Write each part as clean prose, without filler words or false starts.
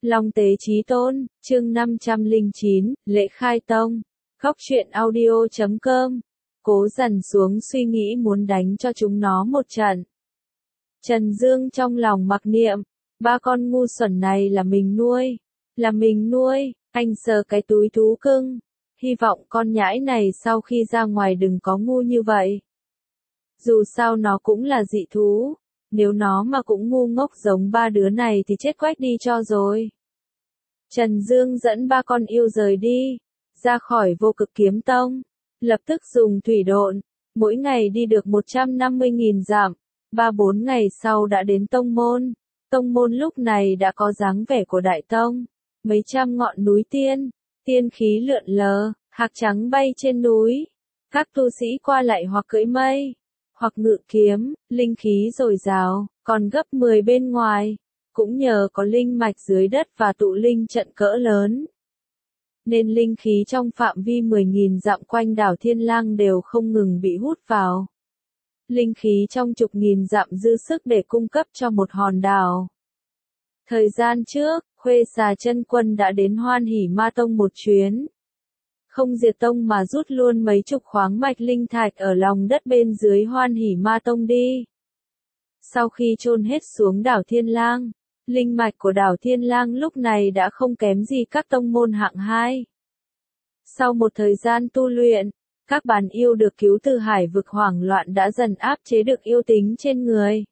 Long Tế Chí Tôn, chương 509, lễ khai tông. Góc truyện audio.com. Cố dằn xuống suy nghĩ muốn đánh cho chúng nó một trận. Trần Dương trong lòng mặc niệm, ba con ngu xuẩn này là mình nuôi, anh sờ cái túi thú cưng. Hy vọng con nhãi này sau khi ra ngoài đừng có ngu như vậy. Dù sao nó cũng là dị thú. Nếu nó mà cũng ngu ngốc giống ba đứa này thì chết quách đi cho rồi. Trần Dương dẫn ba con yêu rời đi, ra khỏi Vô Cực Kiếm Tông, lập tức dùng thủy độn, mỗi ngày đi được 150.000 dặm, 3-4 ngày sau đã đến tông môn. Tông môn lúc này đã có dáng vẻ của đại tông, mấy trăm ngọn núi tiên khí lượn lờ, hạc trắng bay trên núi, các tu sĩ qua lại hoặc cưỡi mây, hoặc ngự kiếm, linh khí dồi dào, còn gấp 10 bên ngoài, cũng nhờ có linh mạch dưới đất và tụ linh trận cỡ lớn. Nên linh khí trong phạm vi 10.000 dặm quanh đảo Thiên Lang đều không ngừng bị hút vào. Linh khí trong chục nghìn dặm dư sức để cung cấp cho một hòn đảo. Thời gian trước, Khuê Xà Chân Quân đã đến Hoan Hỷ Ma Tông một chuyến. Không diệt tông mà rút luôn mấy chục khoáng mạch linh thạch ở lòng đất bên dưới Hoan Hỷ Ma Tông đi. Sau khi chôn hết xuống đảo Thiên Lang, linh mạch của đảo Thiên Lang lúc này đã không kém gì các tông môn hạng 2. Sau một thời gian tu luyện, các bán yêu được cứu từ hải vực hoảng loạn đã dần áp chế được yêu tính trên người.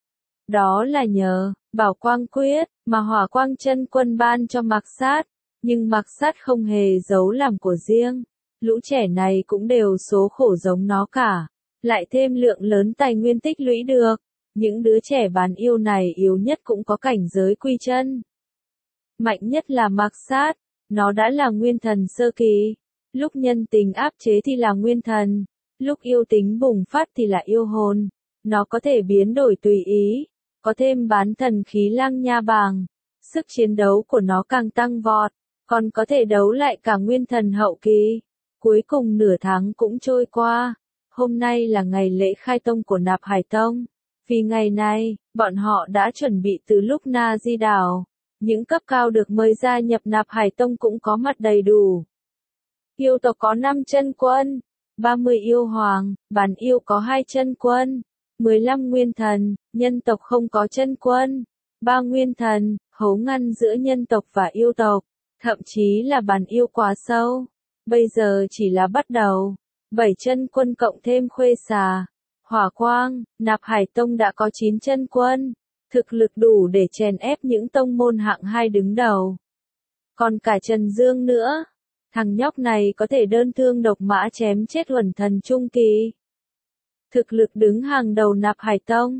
Đó là nhờ Bảo Quang Quyết mà Hỏa Quang Chân Quân ban cho Mạc Sát, nhưng Mạc Sát không hề giấu làm của riêng. Lũ trẻ này cũng đều số khổ giống nó cả, lại thêm lượng lớn tài nguyên tích lũy được. Những đứa trẻ bán yêu này yếu nhất cũng có cảnh giới quy chân. Mạnh nhất là Mạc Sát, nó đã là nguyên thần sơ kỳ. Lúc nhân tình áp chế thì là nguyên thần, lúc yêu tính bùng phát thì là yêu hồn. Nó có thể biến đổi tùy ý, có thêm bán thần khí Lang Nha Bàng. Sức chiến đấu của nó càng tăng vọt, còn có thể đấu lại cả nguyên thần hậu kỳ. Cuối cùng nửa tháng cũng trôi qua, hôm nay là ngày lễ khai tông của Nạp Hải Tông. Vì ngày này, bọn họ đã chuẩn bị từ lúc Na Di đảo. Những cấp cao được mời gia nhập Nạp Hải Tông cũng có mặt đầy đủ. Yêu tộc có 5 chân quân, 30 yêu hoàng, bản yêu có 2 chân quân, 15 nguyên thần, nhân tộc không có chân quân, 3 nguyên thần, hấu ngăn giữa nhân tộc và yêu tộc, thậm chí là bản yêu quá sâu. Bây giờ chỉ là bắt đầu, 7 chân quân cộng thêm Khuê Xà, Hỏa Quang, Nạp Hải Tông đã có 9 chân quân, thực lực đủ để chèn ép những tông môn hạng 2 đứng đầu. Còn cả Trần Dương nữa, thằng nhóc này có thể đơn thương độc mã chém chết Huẩn Thần Trung Kỳ. Thực lực đứng hàng đầu Nạp Hải Tông,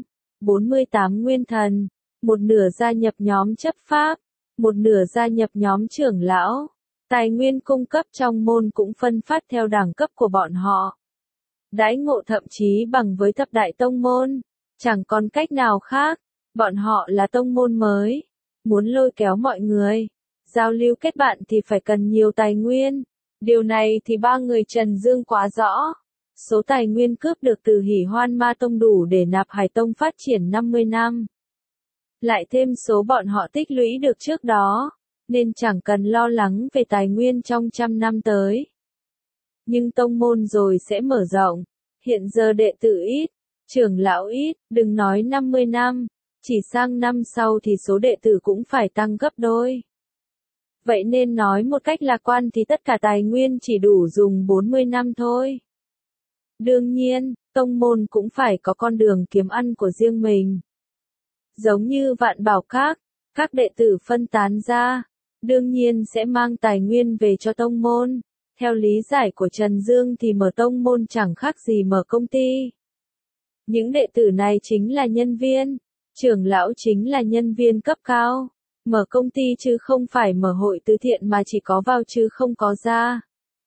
48 nguyên thần, một nửa gia nhập nhóm chấp pháp, một nửa gia nhập nhóm trưởng lão. Tài nguyên cung cấp trong môn cũng phân phát theo đẳng cấp của bọn họ. Đãi ngộ thậm chí bằng với thập đại tông môn, chẳng còn cách nào khác, bọn họ là tông môn mới, muốn lôi kéo mọi người, giao lưu kết bạn thì phải cần nhiều tài nguyên, điều này thì ba người Trần Dương quá rõ. Số tài nguyên cướp được từ Hỉ Hoan Ma Tông đủ để Nạp Hải Tông phát triển 50 năm. Lại thêm số bọn họ tích lũy được trước đó, nên chẳng cần lo lắng về tài nguyên trong 100 năm tới. Nhưng tông môn rồi sẽ mở rộng, hiện giờ đệ tử ít, trưởng lão ít, đừng nói 50 năm, chỉ sang năm sau thì số đệ tử cũng phải tăng gấp đôi. Vậy nên nói một cách lạc quan thì tất cả tài nguyên chỉ đủ dùng 40 năm thôi. Đương nhiên, tông môn cũng phải có con đường kiếm ăn của riêng mình. Giống như Vạn Bảo các đệ tử phân tán ra, đương nhiên sẽ mang tài nguyên về cho tông môn. Theo lý giải của Trần Dương thì mở tông môn chẳng khác gì mở công ty. Những đệ tử này chính là nhân viên, trưởng lão chính là nhân viên cấp cao. Mở công ty chứ không phải mở hội từ thiện mà chỉ có vào chứ không có ra.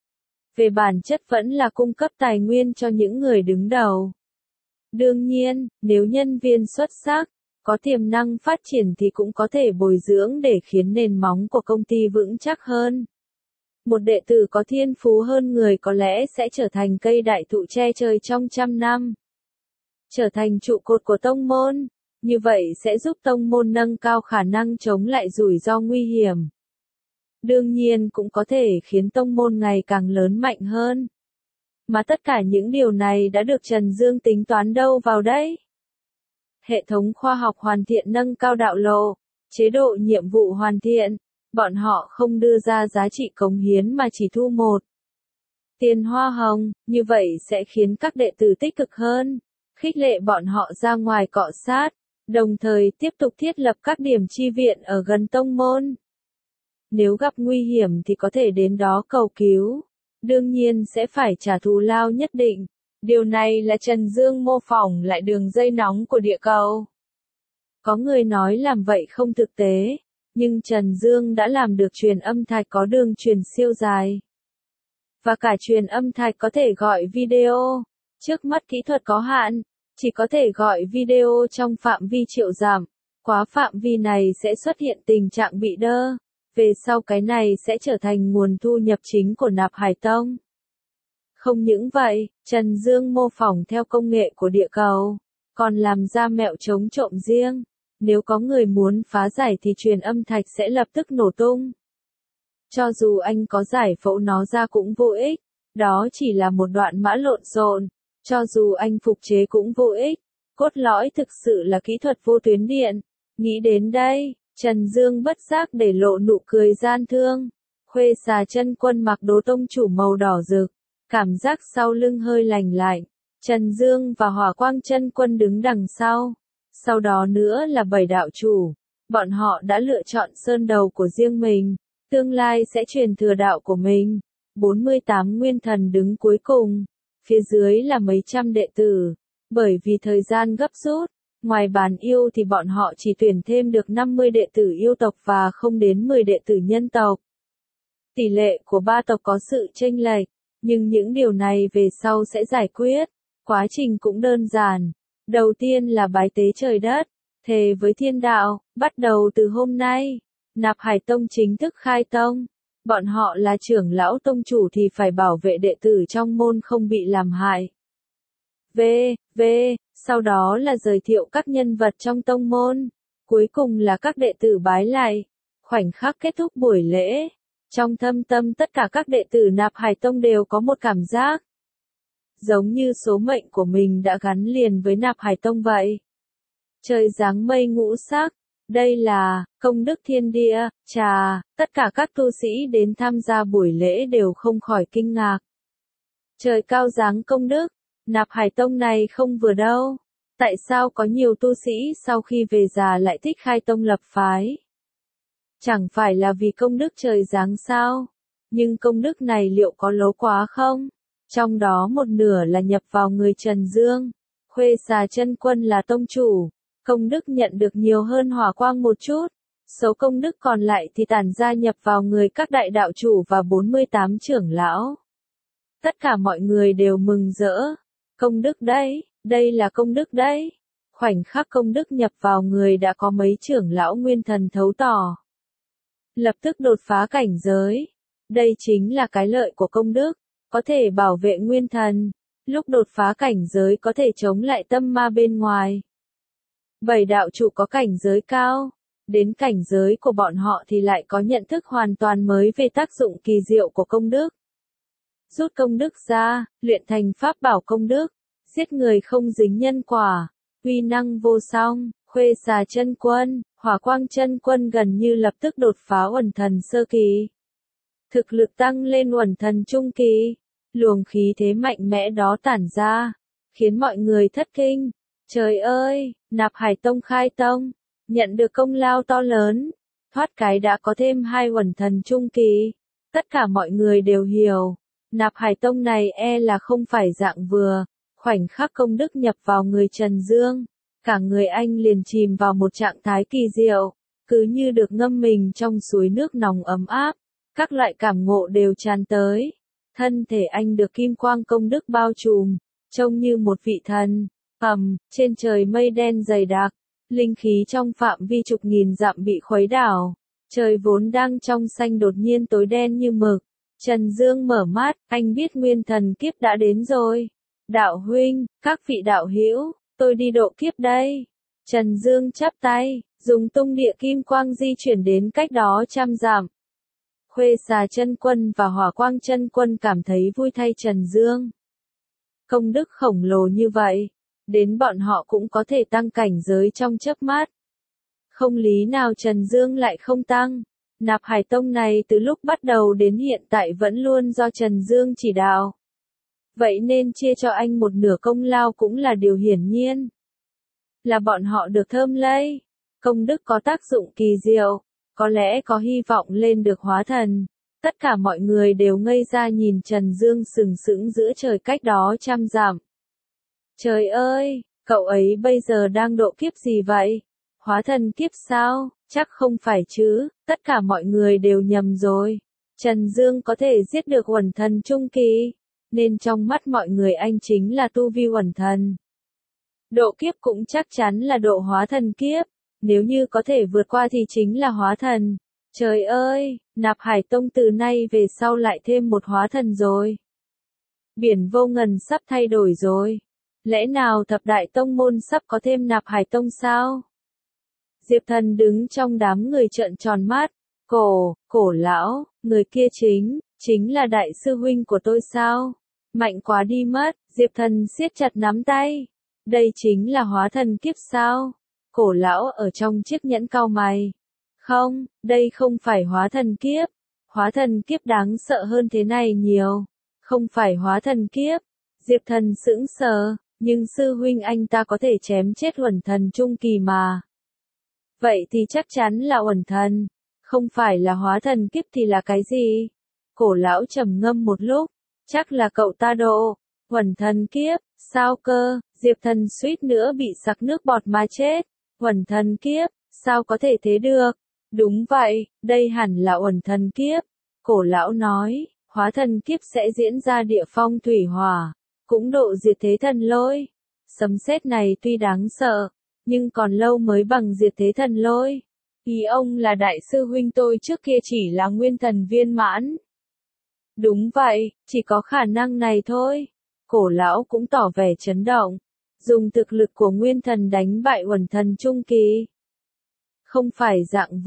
Về bản chất vẫn là cung cấp tài nguyên cho những người đứng đầu. Đương nhiên, nếu nhân viên xuất sắc, có tiềm năng phát triển thì cũng có thể bồi dưỡng để khiến nền móng của công ty vững chắc hơn. Một đệ tử có thiên phú hơn người có lẽ sẽ trở thành cây đại thụ che trời trong 100 năm. Trở thành trụ cột của tông môn. Như vậy sẽ giúp tông môn nâng cao khả năng chống lại rủi ro nguy hiểm. Đương nhiên cũng có thể khiến tông môn ngày càng lớn mạnh hơn. Mà tất cả những điều này đã được Trần Dương tính toán đâu vào đấy. Hệ thống khoa học hoàn thiện nâng cao đạo lộ, chế độ nhiệm vụ hoàn thiện, bọn họ không đưa ra giá trị cống hiến mà chỉ thu một tiền hoa hồng, như vậy sẽ khiến các đệ tử tích cực hơn, khích lệ bọn họ ra ngoài cọ sát, đồng thời tiếp tục thiết lập các điểm chi viện ở gần tông môn. Nếu gặp nguy hiểm thì có thể đến đó cầu cứu, đương nhiên sẽ phải trả thù lao nhất định. Điều này là Trần Dương mô phỏng lại đường dây nóng của địa cầu. Có người nói làm vậy không thực tế, nhưng Trần Dương đã làm được truyền âm thạch có đường truyền siêu dài. Và cả truyền âm thạch có thể gọi video. Trước mắt kỹ thuật có hạn, chỉ có thể gọi video trong phạm vi triệu dặm. Quá phạm vi này sẽ xuất hiện tình trạng bị đơ. Về sau cái này sẽ trở thành nguồn thu nhập chính của Nạp Hải Tông. Không những vậy, Trần Dương mô phỏng theo công nghệ của địa cầu, còn làm ra mẹo chống trộm riêng. Nếu có người muốn phá giải thì truyền âm thạch sẽ lập tức nổ tung. Cho dù anh có giải phẫu nó ra cũng vô ích, đó chỉ là một đoạn mã lộn xộn. Cho dù anh phục chế cũng vô ích, cốt lõi thực sự là kỹ thuật vô tuyến điện. Nghĩ đến đây, Trần Dương bất giác để lộ nụ cười gian thương. Khuê Xà Chân Quân mặc đồ tông chủ màu đỏ rực, cảm giác sau lưng hơi lành lạnh. Trần Dương và Hỏa Quang Chân Quân đứng đằng sau. Sau đó nữa là 7 đạo chủ. Bọn họ đã lựa chọn sơn đầu của riêng mình, tương lai sẽ truyền thừa đạo của mình. 48 nguyên thần đứng cuối cùng. Phía dưới là mấy trăm đệ tử. Bởi vì thời gian gấp rút, ngoài bàn yêu thì bọn họ chỉ tuyển thêm được 50 đệ tử yêu tộc và không đến 10 đệ tử nhân tộc. Tỷ lệ của ba tộc có sự chênh lệch, nhưng những điều này về sau sẽ giải quyết. Quá trình cũng đơn giản. Đầu tiên là bái tế trời đất, thề với thiên đạo, bắt đầu từ hôm nay, Nạp Hải Tông chính thức khai tông. Bọn họ là trưởng lão tông chủ thì phải bảo vệ đệ tử trong môn không bị làm hại. Sau đó là giới thiệu các nhân vật trong tông môn. Cuối cùng là các đệ tử bái lại. Khoảnh khắc kết thúc buổi lễ. Trong thâm tâm tất cả các đệ tử Nạp Hải Tông đều có một cảm giác giống như số mệnh của mình đã gắn liền với Nạp Hải Tông vậy. Trời giáng mây ngũ sắc, đây là công đức thiên địa, tất cả các tu sĩ đến tham gia buổi lễ đều không khỏi kinh ngạc. Trời cao giáng công đức, Nạp Hải Tông này không vừa đâu. Tại sao có nhiều tu sĩ sau khi về già lại thích khai tông lập phái? Chẳng phải là vì công đức trời giáng sao? Nhưng công đức này liệu có lố quá không? Trong đó một nửa là nhập vào người Trần Dương. Khuê Xà Chân Quân là tông chủ. Công đức nhận được nhiều hơn Hỏa Quang một chút. Số công đức còn lại thì tản ra nhập vào người các đại đạo chủ và 48 trưởng lão. Tất cả mọi người đều mừng rỡ. Công đức đấy, đây là công đức đấy. Khoảnh khắc công đức nhập vào người đã có mấy trưởng lão nguyên thần thấu tỏ. Lập tức đột phá cảnh giới. Đây chính là cái lợi của công đức. Có thể bảo vệ nguyên thần. Lúc đột phá cảnh giới có thể chống lại tâm ma bên ngoài. 7 đạo chủ có cảnh giới cao. Đến cảnh giới của bọn họ thì lại có nhận thức hoàn toàn mới về tác dụng kỳ diệu của công đức. Rút công đức ra, luyện thành pháp bảo công đức. Giết người không dính nhân quả. Uy năng vô song. Khuê Xà Chân Quân, Hỏa Quang Chân Quân gần như lập tức đột phá uẩn thần sơ kỳ. Thực lực tăng lên uẩn thần trung kỳ. Luồng khí thế mạnh mẽ đó tản ra, khiến mọi người thất kinh. Trời ơi, Nạp Hải Tông khai tông, nhận được công lao to lớn, thoát cái đã có thêm 2 uẩn thần trung kỳ. Tất cả mọi người đều hiểu, Nạp Hải Tông này là không phải dạng vừa. Khoảnh khắc công đức nhập vào người Trần Dương, cả người anh liền chìm vào một trạng thái kỳ diệu, cứ như được ngâm mình trong suối nước nóng ấm áp. Các loại cảm ngộ đều tràn tới. Thân thể anh được kim quang công đức bao trùm, trông như một vị thần. Trên trời mây đen dày đặc, linh khí trong phạm vi chục nghìn dặm bị khuấy đảo. Trời vốn đang trong xanh đột nhiên tối đen như mực. Trần Dương mở mắt, anh biết nguyên thần kiếp đã đến rồi. Đạo huynh, các vị đạo hữu, tôi đi độ kiếp đây. Trần Dương chắp tay, dùng tung địa kim quang di chuyển đến cách đó 100 dặm. Khuê Xà Chân Quân và Hỏa Quang Chân Quân cảm thấy vui thay Trần Dương. Công đức khổng lồ như vậy, đến bọn họ cũng có thể tăng cảnh giới trong chớp mắt. Không lý nào Trần Dương lại không tăng. Nạp Hải Tông này từ lúc bắt đầu đến hiện tại vẫn luôn do Trần Dương chỉ đạo. Vậy nên chia cho anh một nửa công lao cũng là điều hiển nhiên. Là bọn họ được thơm lây. Công đức có tác dụng kỳ diệu, có lẽ có hy vọng lên được hóa thần. Tất cả mọi người đều ngây ra nhìn Trần Dương sừng sững giữa trời cách đó 100 dặm. Trời ơi, cậu ấy bây giờ đang độ kiếp gì vậy? Hóa thần kiếp sao? Chắc không phải chứ, tất cả mọi người đều nhầm rồi. Trần Dương có thể giết được Uẩn Thần trung kỳ, nên trong mắt mọi người anh chính là tu vi Uẩn Thần. Độ kiếp cũng chắc chắn là độ hóa thần kiếp, nếu như có thể vượt qua thì chính là hóa thần. Trời ơi, Nạp Hải Tông từ nay về sau lại thêm một hóa thần rồi. Biển vô ngần sắp thay đổi rồi. Lẽ nào thập đại tông môn sắp có thêm Nạp Hải Tông sao? Diệp Thần đứng trong đám người trợn tròn mắt. Cổ lão, người kia chính là đại sư huynh của tôi sao? Mạnh quá đi mất, Diệp Thần siết chặt nắm tay. Đây chính là hóa thần kiếp sao? Cổ lão ở trong chiếc nhẫn cau mày. Không, đây không phải hóa thần kiếp. Hóa thần kiếp đáng sợ hơn thế này nhiều. Không phải hóa thần kiếp. Diệp Thần sững sờ, nhưng sư huynh anh ta có thể chém chết Uẩn Thần trung kỳ mà. Vậy thì chắc chắn là Uẩn Thần. Không phải là hóa thần kiếp thì là cái gì? Cổ lão trầm ngâm một lúc. Chắc là cậu ta độ. Uẩn Thần kiếp, sao cơ? Diệp Thần suýt nữa bị sặc nước bọt mà chết. Uẩn Thần kiếp, sao có thể thế được? Đúng vậy, đây hẳn là Uẩn Thần kiếp. Cổ lão nói, hóa thần kiếp sẽ diễn ra địa phong thủy hỏa, cũng độ diệt thế thần lôi. Sấm sét này tuy đáng sợ, nhưng còn lâu mới bằng diệt thế thần lôi. Ý ông là đại sư huynh tôi trước kia chỉ là nguyên thần viên mãn. Đúng vậy, chỉ có khả năng này thôi. Cổ lão cũng tỏ vẻ chấn động. Dùng thực lực của nguyên thần đánh bại Uẩn Thần trung kỳ. Không phải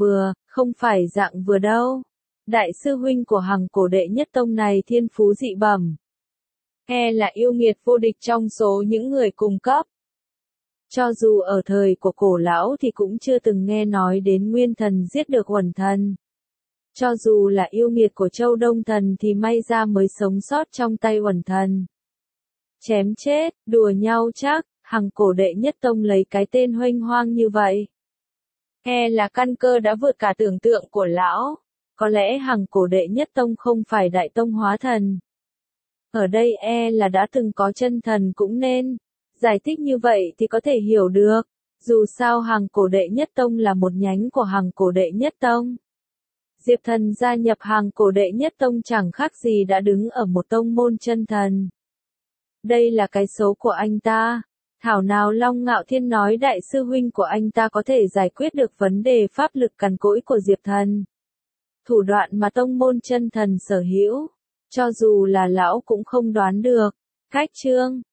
dạng vừa đâu. Đại sư huynh của Hằng Cổ Đệ Nhất Tông này thiên phú dị bẩm. Là yêu nghiệt vô địch trong số những người cùng cấp. Cho dù ở thời của cổ lão thì cũng chưa từng nghe nói đến nguyên thần giết được Uẩn Thần. Cho dù là yêu nghiệt của Châu Đông Thần thì may ra mới sống sót trong tay Uẩn Thần. Chém chết, đùa nhau chắc, Hằng Cổ Đệ Nhất Tông lấy cái tên huênh hoang như vậy. Là căn cơ đã vượt cả tưởng tượng của lão. Có lẽ Hằng Cổ Đệ Nhất Tông không phải đại tông hóa thần. Ở đây là đã từng có chân thần cũng nên. Giải thích như vậy thì có thể hiểu được. Dù sao Hằng Cổ Đệ Nhất Tông là một nhánh của Hằng Cổ Đệ Nhất Tông. Diệp Thần gia nhập Hằng Cổ Đệ Nhất Tông chẳng khác gì đã đứng ở một tông môn chân thần. Đây là cái số của anh ta. Thảo nào Long Ngạo Thiên nói đại sư huynh của anh ta có thể giải quyết được vấn đề pháp lực cằn cỗi của Diệp Thần. Thủ đoạn mà tông môn chân thần sở hữu, cho dù là lão cũng không đoán được. Cách chương